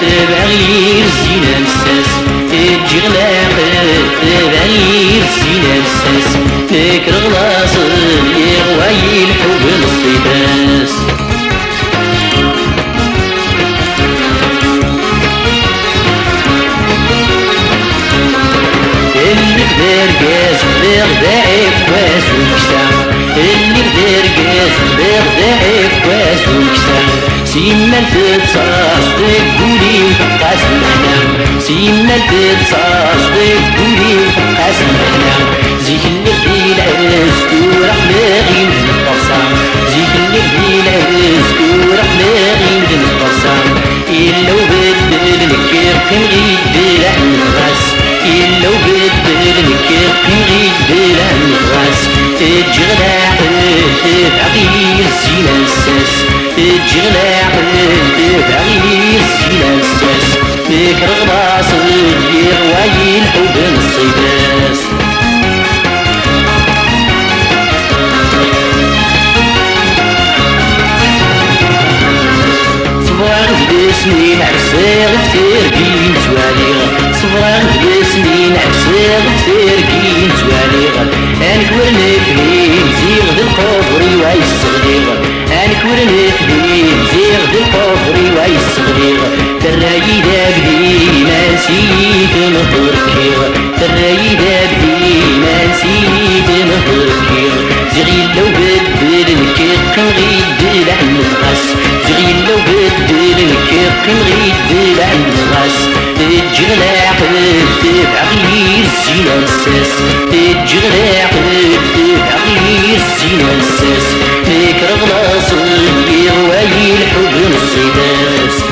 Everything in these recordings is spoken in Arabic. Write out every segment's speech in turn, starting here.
تبغير زينة الساس تجغلاق تبغير زينة الساس تكر غلاص يغوي الحب الصيباس اللي بدار قاس بغدا عكواس وكسا اللي بدار قاس بغدا عكواس وكسا سيما تتصاص تقولي فقاس محنا سيما تتصاص تقولي فقاس محنا زيك اللي في العز تورح لاغي من الطرسان زيك اللي في العز تورح لاغي من الطرسان إلا وبدل الكير قنغيد عن الراس إلا وبدل الكير قنغيد عن الراس تجغلع تبعغي الزينة الساس تجغلع تبعغي الزينة الساس تكر غلاص يغوي الحب الصيباس سنين عكسير فترقين تواليغ صبران سنين عكسير فترقين تواليغ انكور نفهيم زيغ ذي القبر ويصغيغ انكور نفهيم زيغ ذي القبر ويصغيغ تراي دابدي ما نسيت نهركيغ تراي دابدي ما نسيت نهركيغ زغيل لو بدل الكيق نغيد لعن الغاس زغيل لو بدل الكيق نغيد لعن الغاس تجغلع تبعغي الزينة الساس تجغلع تبعغي الزينة الساس تكر غلاص يغوي الحب الصيداس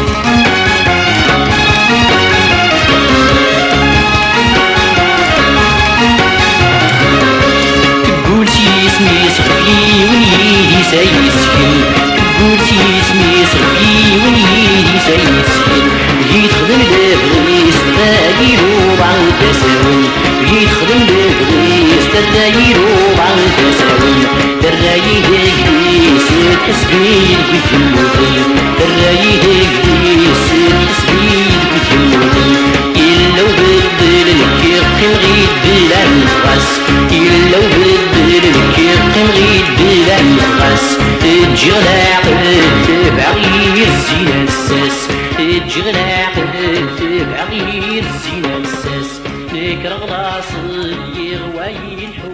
اسمي صغفي ونيدي سيسكن قلتي اسمي صغفي ونيدي سيسكن بغيت خدم لبغيس تدايرو بعض تساون بغيت خدم لبغيس تدايرو بعض تساون دراي هكديس تسبيل بكموتي دراي هكديس تسبيل بكموتي إلا وبدل الكيق نغيد بلا نغاس إلا وبدل الكيق نغيد بلا نغاس تجغلع تبعغي الزينة الساس تجغلع تبعغي الزينة الساس تكر غلاص يغوي الحب